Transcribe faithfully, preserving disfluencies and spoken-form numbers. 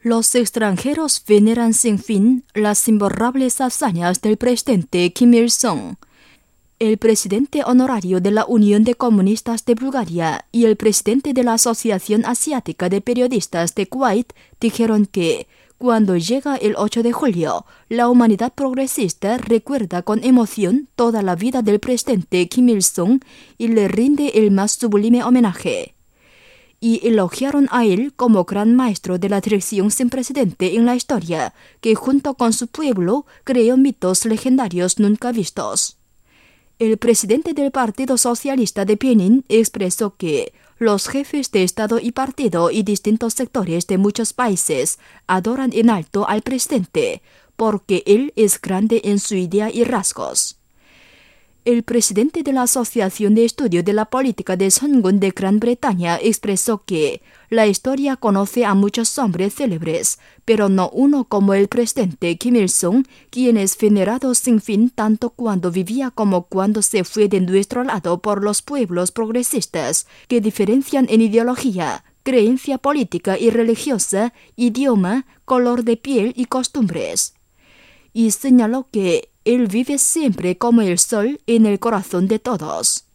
Los extranjeros veneran sin fin las imborrables hazañas del presidente Kim Il-sung. El presidente honorario de la Unión de Comunistas de Bulgaria y el presidente de la Asociación Asiática de Periodistas de Kuwait dijeron que, cuando llega el ocho de julio, la humanidad progresista recuerda con emoción toda la vida del presidente Kim Il-sung y le rinde el más sublime homenaje. Y elogiaron a él como gran maestro de la dirección sin precedente en la historia, que junto con su pueblo creó mitos legendarios nunca vistos. El presidente del Partido Socialista de Benín expresó que los jefes de Estado y partido y distintos sectores de muchos países adoran en alto al presidente, porque él es grande en su idea y rasgos. El presidente de la Asociación de Estudio de la Política de Songun de Gran Bretaña expresó que la historia conoce a muchos hombres célebres, pero no uno como el presidente Kim Il-sung, quien es venerado sin fin tanto cuando vivía como cuando se fue de nuestro lado por los pueblos progresistas, que diferencian en ideología, creencia política y religiosa, idioma, color de piel y costumbres. Y señaló que él vive siempre como el sol en el corazón de todos.